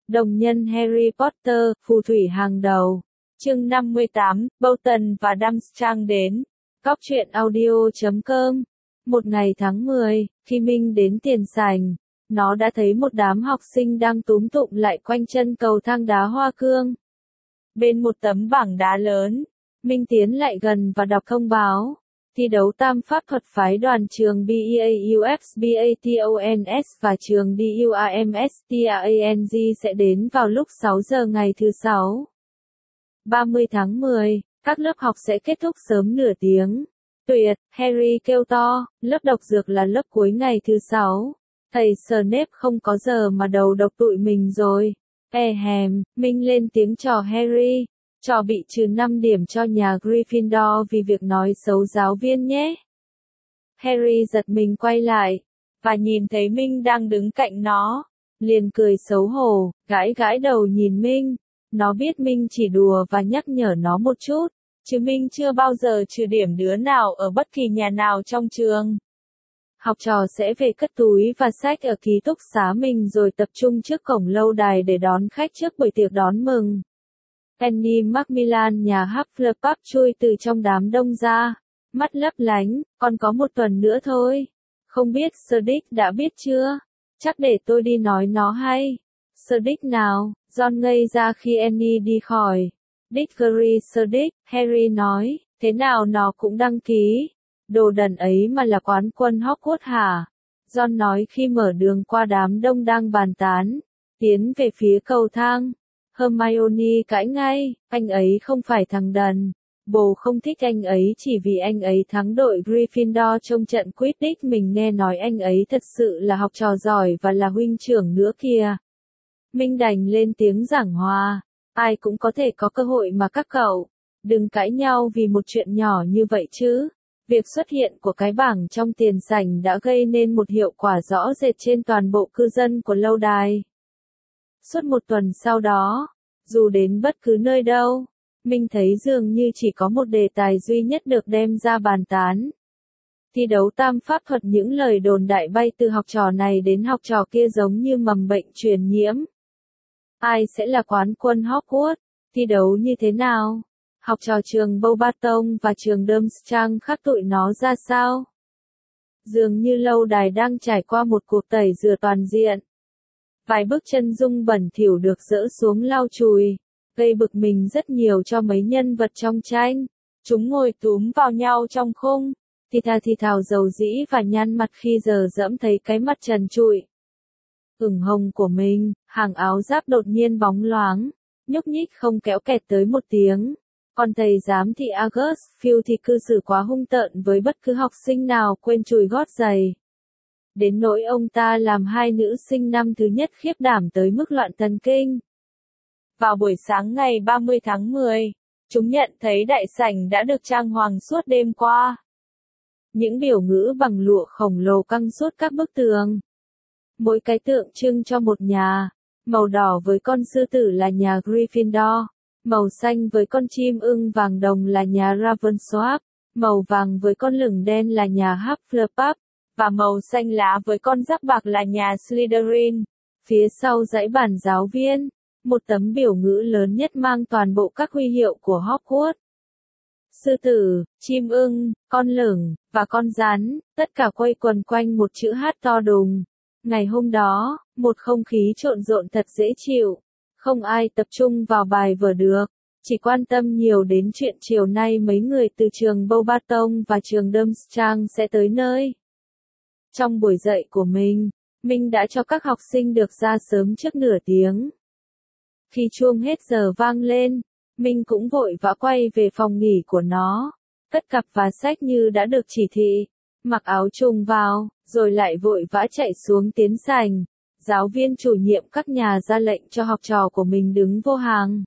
Đồng nhân Harry Potter, phù thủy hàng đầu. Chương 58, Bolton và Durmstrang đến. Cóc truyện audio.com. Một ngày tháng 10, khi Minh đến tiền sảnh, nó đã thấy một đám học sinh đang túm tụm lại quanh chân cầu thang đá hoa cương. Bên một tấm bảng đá lớn, Minh tiến lại gần và đọc thông báo. Thi đấu tam pháp thuật phái đoàn trường BEAUFSBATONS và trường DURMSTANG sẽ đến vào lúc 6 giờ ngày thứ Sáu. 30 tháng 10, các lớp học sẽ kết thúc sớm nửa tiếng. Tuyệt, Harry kêu to, lớp độc dược là lớp cuối ngày thứ Sáu. Thầy Snape không có giờ mà đầu độc tụi mình rồi. Minh lên tiếng trò Harry. Trò bị trừ 5 điểm cho nhà Gryffindor vì việc nói xấu giáo viên nhé. Harry giật mình quay lại, và nhìn thấy Minh đang đứng cạnh nó. Liền cười xấu hổ, gãi gãi đầu nhìn Minh. Nó biết Minh chỉ đùa và nhắc nhở nó một chút, chứ Minh chưa bao giờ trừ điểm đứa nào ở bất kỳ nhà nào trong trường. Học trò sẽ về cất túi và sách ở ký túc xá mình rồi tập trung trước cổng lâu đài để đón khách trước buổi tiệc đón mừng. Penny Macmillan nhà Hufflepuff chui từ trong đám đông ra, mắt lấp lánh, còn có một tuần nữa thôi. Không biết Cedric đã biết chưa? Chắc để tôi đi nói nó hay. Cedric nào? Ron ngây ra khi Annie đi khỏi. Diggory Cedric, Harry nói, thế nào nó cũng đăng ký. Đồ đần ấy mà là quán quân Hogwarts hả? Ron nói khi mở đường qua đám đông đang bàn tán, tiến về phía cầu thang. Hermione cãi ngay, anh ấy không phải thằng đần. Bồ không thích anh ấy chỉ vì anh ấy thắng đội Gryffindor trong trận Quidditch. Mình nghe nói anh ấy thật sự là học trò giỏi và là huynh trưởng nữa kìa. Minh đành lên tiếng giảng hòa. Ai cũng có thể có cơ hội mà các cậu. Đừng cãi nhau vì một chuyện nhỏ như vậy chứ. Việc xuất hiện của cái bảng trong tiền sảnh đã gây nên một hiệu quả rõ rệt trên toàn bộ cư dân của lâu đài. Suốt một tuần sau đó, dù đến bất cứ nơi đâu, Minh thấy dường như chỉ có một đề tài duy nhất được đem ra bàn tán. Thi đấu tam pháp thuật. Những lời đồn đại bay từ học trò này đến học trò kia giống như mầm bệnh truyền nhiễm. Ai sẽ là quán quân Hogwarts? Thi đấu như thế nào? Học trò trường Beauxbatons và trường Durmstrang khác tụi nó ra sao? Dường như lâu đài đang trải qua một cuộc tẩy rửa toàn diện. Vài bước chân dung bẩn thỉu được dỡ xuống lau chùi, gây bực mình rất nhiều cho mấy nhân vật trong tranh. Chúng ngồi túm vào nhau trong khung, thì thào dầu dĩ và nhăn mặt khi giờ dẫm thấy cái mặt trần trụi ửng hồng của mình. Hàng áo giáp đột nhiên bóng loáng, nhúc nhích không kéo kẹt tới một tiếng. Còn thầy giám thị August Field thì cư xử quá hung tợn với bất cứ học sinh nào quên chùi gót giày. Đến nỗi ông ta làm hai nữ sinh năm thứ nhất khiếp đảm tới mức loạn thần kinh. Vào buổi sáng ngày 30 tháng 10, chúng nhận thấy đại sảnh đã được trang hoàng suốt đêm qua. Những biểu ngữ bằng lụa khổng lồ căng suốt các bức tường. Mỗi cái tượng trưng cho một nhà. Màu đỏ với con sư tử là nhà Gryffindor. Màu xanh với con chim ưng vàng đồng là nhà Ravenclaw. Màu vàng với con lửng đen là nhà Hufflepuff. Và màu xanh lá với con giáp bạc là nhà Slytherin. Phía sau dãy bàn giáo viên, một tấm biểu ngữ lớn nhất mang toàn bộ các huy hiệu của Hogwarts. Sư tử, chim ưng, con lửng, và con rắn, tất cả quây quần quanh một chữ H to đùng. Ngày hôm đó, một không khí trộn rộn thật dễ chịu. Không ai tập trung vào bài vở được, chỉ quan tâm nhiều đến chuyện chiều nay mấy người từ trường Beauxbatons và trường Durmstrang sẽ tới nơi. Trong buổi dạy của mình, Minh đã cho các học sinh được ra sớm trước nửa tiếng. Khi chuông hết giờ vang lên, Minh cũng vội vã quay về phòng nghỉ của nó, cất cặp và sách như đã được chỉ thị, mặc áo trùng vào, rồi lại vội vã chạy xuống tiến sảnh. Giáo viên chủ nhiệm các nhà ra lệnh cho học trò của mình đứng vô hàng.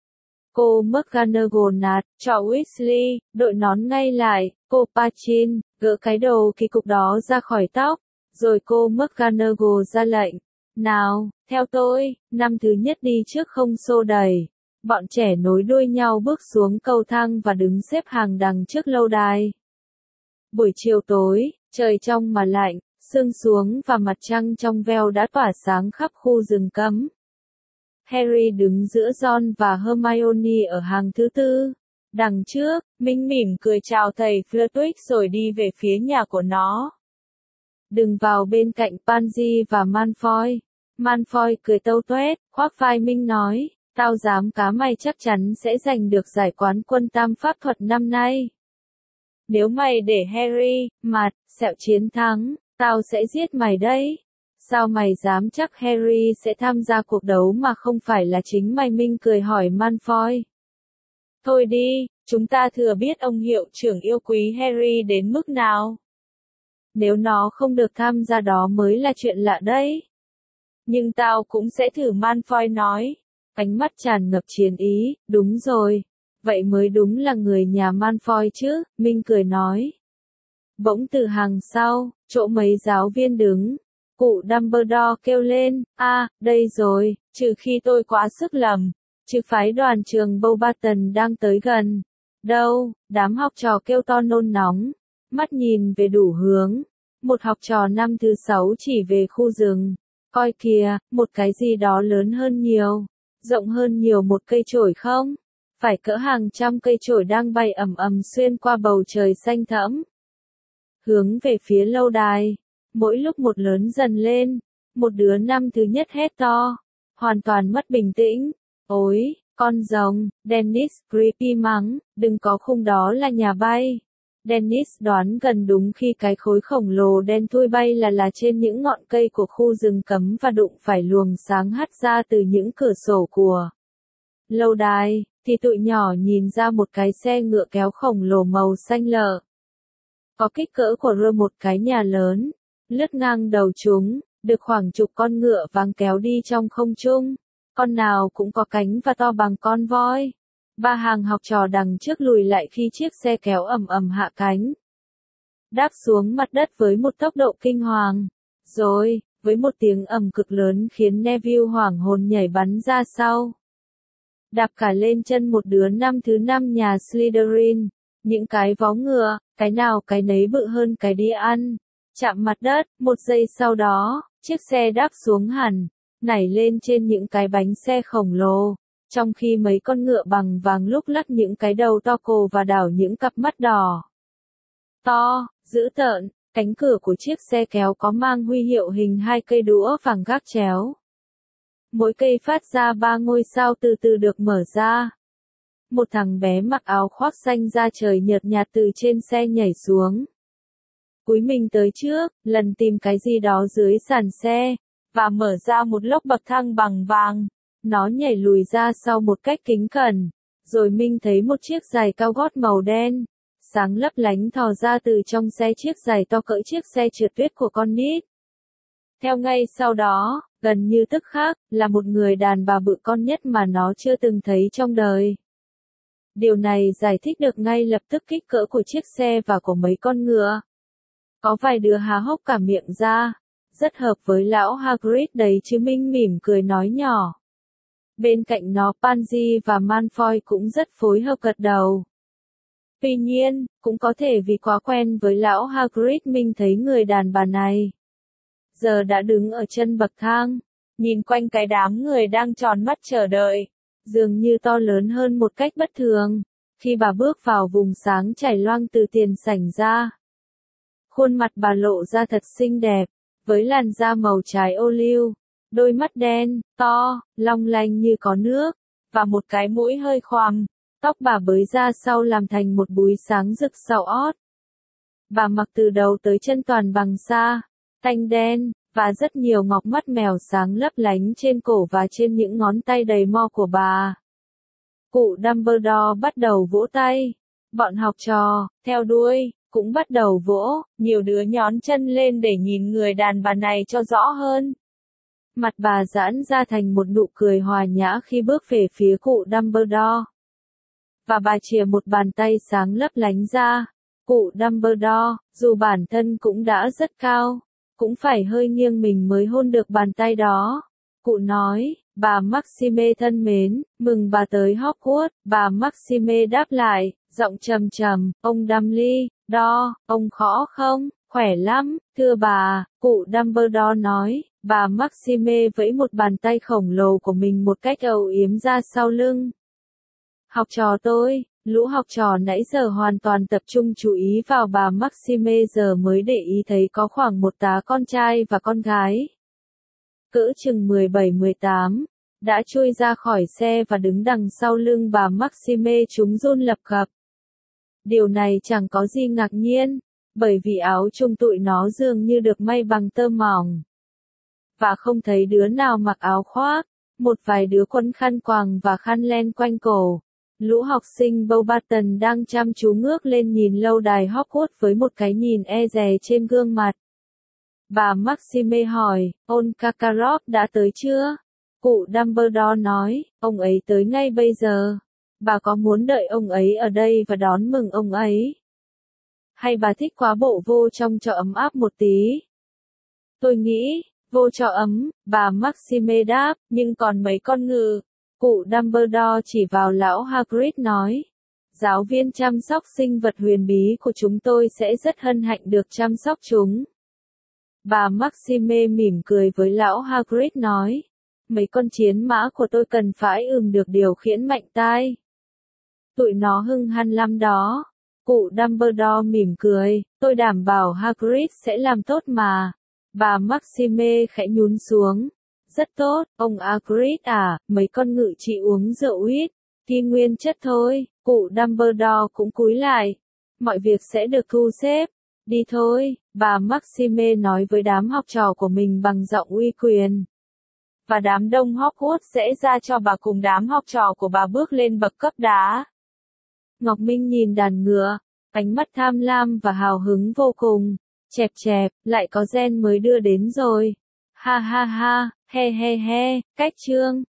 Cô McGonagall, trò Weasley, đội nón ngay lại. Cô Pachin, gỡ cái đầu kỳ cục đó ra khỏi tóc. Rồi cô McGonagall ra lệnh. Nào, theo tôi, năm thứ nhất đi trước không xô đẩy. Bọn trẻ nối đuôi nhau bước xuống cầu thang và đứng xếp hàng đằng trước lâu đài. Buổi chiều tối, trời trong mà lạnh, sương xuống và mặt trăng trong veo đã tỏa sáng khắp khu rừng cấm. Harry đứng giữa Ron và Hermione ở hàng thứ tư. Đằng trước, Minh mỉm cười chào thầy Flitwick rồi đi về phía nhà của nó. Đừng vào bên cạnh Pansy và Malfoy. Malfoy cười tâu tuét, khoác vai Minh nói, tao dám cá mày chắc chắn sẽ giành được giải quán quân tam pháp thuật năm nay. Nếu mày để Harry, mặt, sẹo chiến thắng, tao sẽ giết mày đấy. Sao mày dám chắc Harry sẽ tham gia cuộc đấu mà không phải là chính mày? Minh cười hỏi Malfoy. Thôi đi, chúng ta thừa biết ông hiệu trưởng yêu quý Harry đến mức nào. Nếu nó không được tham gia đó mới là chuyện lạ đấy. Nhưng tao cũng sẽ thử, Malfoy nói. Ánh mắt tràn ngập chiến ý, đúng rồi. Vậy mới đúng là người nhà Malfoy chứ, Minh cười nói. Bỗng từ hàng sau, chỗ mấy giáo viên đứng, cụ Dumbledore kêu lên, đây rồi, trừ khi tôi quá sức lầm, chứ phái đoàn trường Beauxbaton đang tới gần. Đâu, đám học trò kêu to nôn nóng, mắt nhìn về đủ hướng. Một học trò năm thứ 6 chỉ về khu rừng. Coi kìa, một cái gì đó lớn hơn nhiều, rộng hơn nhiều một cây chổi không? Phải cỡ hàng trăm cây chổi đang bay ầm ầm xuyên qua bầu trời xanh thẫm. Hướng về phía lâu đài, mỗi lúc một lớn dần lên, một đứa năm thứ nhất hét to, hoàn toàn mất bình tĩnh. Ôi, con rồng, Dennis Creepy mắng, đừng có khung đó là nhà bay. Dennis đoán gần đúng khi cái khối khổng lồ đen thui bay là trên những ngọn cây của khu rừng cấm và đụng phải luồng sáng hắt ra từ những cửa sổ của lâu đài, thì tụi nhỏ nhìn ra một cái xe ngựa kéo khổng lồ màu xanh lợ. Có kích cỡ của một cái nhà lớn, lướt ngang đầu chúng, được khoảng chục con ngựa vàng kéo đi trong không trung. Con nào cũng có cánh và to bằng con voi. Ba hàng học trò đằng trước lùi lại khi chiếc xe kéo ầm ầm hạ cánh. Đáp xuống mặt đất với một tốc độ kinh hoàng. Rồi, với một tiếng ầm cực lớn khiến Neville hoảng hồn nhảy bắn ra sau. Đạp cả lên chân một đứa năm thứ 5 nhà Slytherin. Những cái vó ngựa, cái nào cái nấy bự hơn cái đi ăn. Chạm mặt đất, một giây sau đó, chiếc xe đáp xuống hẳn, nảy lên trên những cái bánh xe khổng lồ. Trong khi mấy con ngựa bằng vàng lúc lắc những cái đầu to cồ và đảo những cặp mắt đỏ to, dữ tợn, cánh cửa của chiếc xe kéo có mang huy hiệu hình hai cây đũa vàng gác chéo. Mỗi cây phát ra 3 ngôi sao từ từ được mở ra. Một thằng bé mặc áo khoác xanh da trời nhợt nhạt từ trên xe nhảy xuống. Cúi mình tới trước, lần tìm cái gì đó dưới sàn xe, và mở ra một lốc bậc thang bằng vàng. Nó nhảy lùi ra sau một cách kính cẩn, rồi Minh thấy một chiếc giày cao gót màu đen, sáng lấp lánh thò ra từ trong xe, chiếc giày to cỡ chiếc xe trượt tuyết của con nít. Theo ngay sau đó, gần như tức khắc, là một người đàn bà bự con nhất mà nó chưa từng thấy trong đời. Điều này giải thích được ngay lập tức kích cỡ của chiếc xe và của mấy con ngựa. Có vài đứa há hốc cả miệng ra, rất hợp với lão Hagrid đấy chứ, Minh mỉm cười nói nhỏ. Bên cạnh nó Pansy và Malfoy cũng rất phối hợp gật đầu. Tuy nhiên, cũng có thể vì quá quen với lão Hagrid, Minh thấy người đàn bà này giờ đã đứng ở chân bậc thang, nhìn quanh cái đám người đang tròn mắt chờ đợi, dường như to lớn hơn một cách bất thường, khi bà bước vào vùng sáng chảy loang từ tiền sảnh ra. Khuôn mặt bà lộ ra thật xinh đẹp, với làn da màu trái ô liu, đôi mắt đen, to, long lanh như có nước, và một cái mũi hơi khoằm. Tóc bà bới ra sau làm thành một búi sáng rực sau ót. Bà mặc từ đầu tới chân toàn bằng sa, tanh đen, và rất nhiều ngọc mắt mèo sáng lấp lánh trên cổ và trên những ngón tay đầy mo của bà. Cụ Dumbledore bắt đầu vỗ tay. Bọn học trò, theo đuôi, cũng bắt đầu vỗ, nhiều đứa nhón chân lên để nhìn người đàn bà này cho rõ hơn. Mặt bà giãn ra thành một nụ cười hòa nhã khi bước về phía cụ Dumbledore. Và bà chìa một bàn tay sáng lấp lánh ra. Cụ Dumbledore, dù bản thân cũng đã rất cao, cũng phải hơi nghiêng mình mới hôn được bàn tay đó. Cụ nói, bà Maxime thân mến, mừng bà tới Hogwarts. Bà Maxime đáp lại, giọng trầm trầm, ông Dumbledore, ông khó không? Khỏe lắm, thưa bà, cụ Dumbledore nói, Bà Maxime vẫy một bàn tay khổng lồ của mình một cách âu yếm ra sau lưng. Học trò tôi, lũ học trò nãy giờ hoàn toàn tập trung chú ý vào bà Maxime giờ mới để ý thấy có khoảng một tá con trai và con gái. Cỡ chừng 17-18, đã chui ra khỏi xe và đứng đằng sau lưng bà Maxime chúng run lập cập. Điều này chẳng có gì ngạc nhiên, bởi vì áo chung tụi nó dường như được may bằng tơ mỏng. Và không thấy đứa nào mặc áo khoác, một vài đứa quấn khăn quàng và khăn len quanh cổ. Lũ học sinh Beauxbatons đang chăm chú ngước lên nhìn lâu đài Hogwarts với một cái nhìn e dè trên gương mặt. Bà Maxime hỏi, Ôn Karkaroff đã tới chưa? Cụ Dumbledore nói, ông ấy tới ngay bây giờ. Bà có muốn đợi ông ấy ở đây và đón mừng ông ấy? Hay bà thích quá bộ vô trong cho ấm áp một tí? Tôi nghĩ, vô cho ấm, bà Maxime đáp, nhưng còn mấy con ngựa. Cụ Dumbledore chỉ vào lão Hagrid nói. Giáo viên chăm sóc sinh vật huyền bí của chúng tôi sẽ rất hân hạnh được chăm sóc chúng. Bà Maxime mỉm cười với lão Hagrid nói. Mấy con chiến mã của tôi cần phải được điều khiển mạnh tay. Tụi nó hung hăng lắm đó. Cụ Dumbledore mỉm cười, tôi đảm bảo Hagrid sẽ làm tốt mà. Bà Maxime khẽ nhún xuống. Rất tốt, ông Hagrid à, mấy con ngự chỉ uống rượu ít, ghi nguyên chất thôi. Cụ Dumbledore cũng cúi lại. Mọi việc sẽ được thu xếp. Đi thôi, bà Maxime nói với đám học trò của mình bằng giọng uy quyền. Và đám đông Hogwarts sẽ ra cho bà cùng đám học trò của bà bước lên bậc cấp đá. Ngọc Minh nhìn đàn ngựa, ánh mắt tham lam và hào hứng vô cùng. Chẹp chẹp, lại có gen mới đưa đến rồi. Ha ha ha, he he he, cách chương.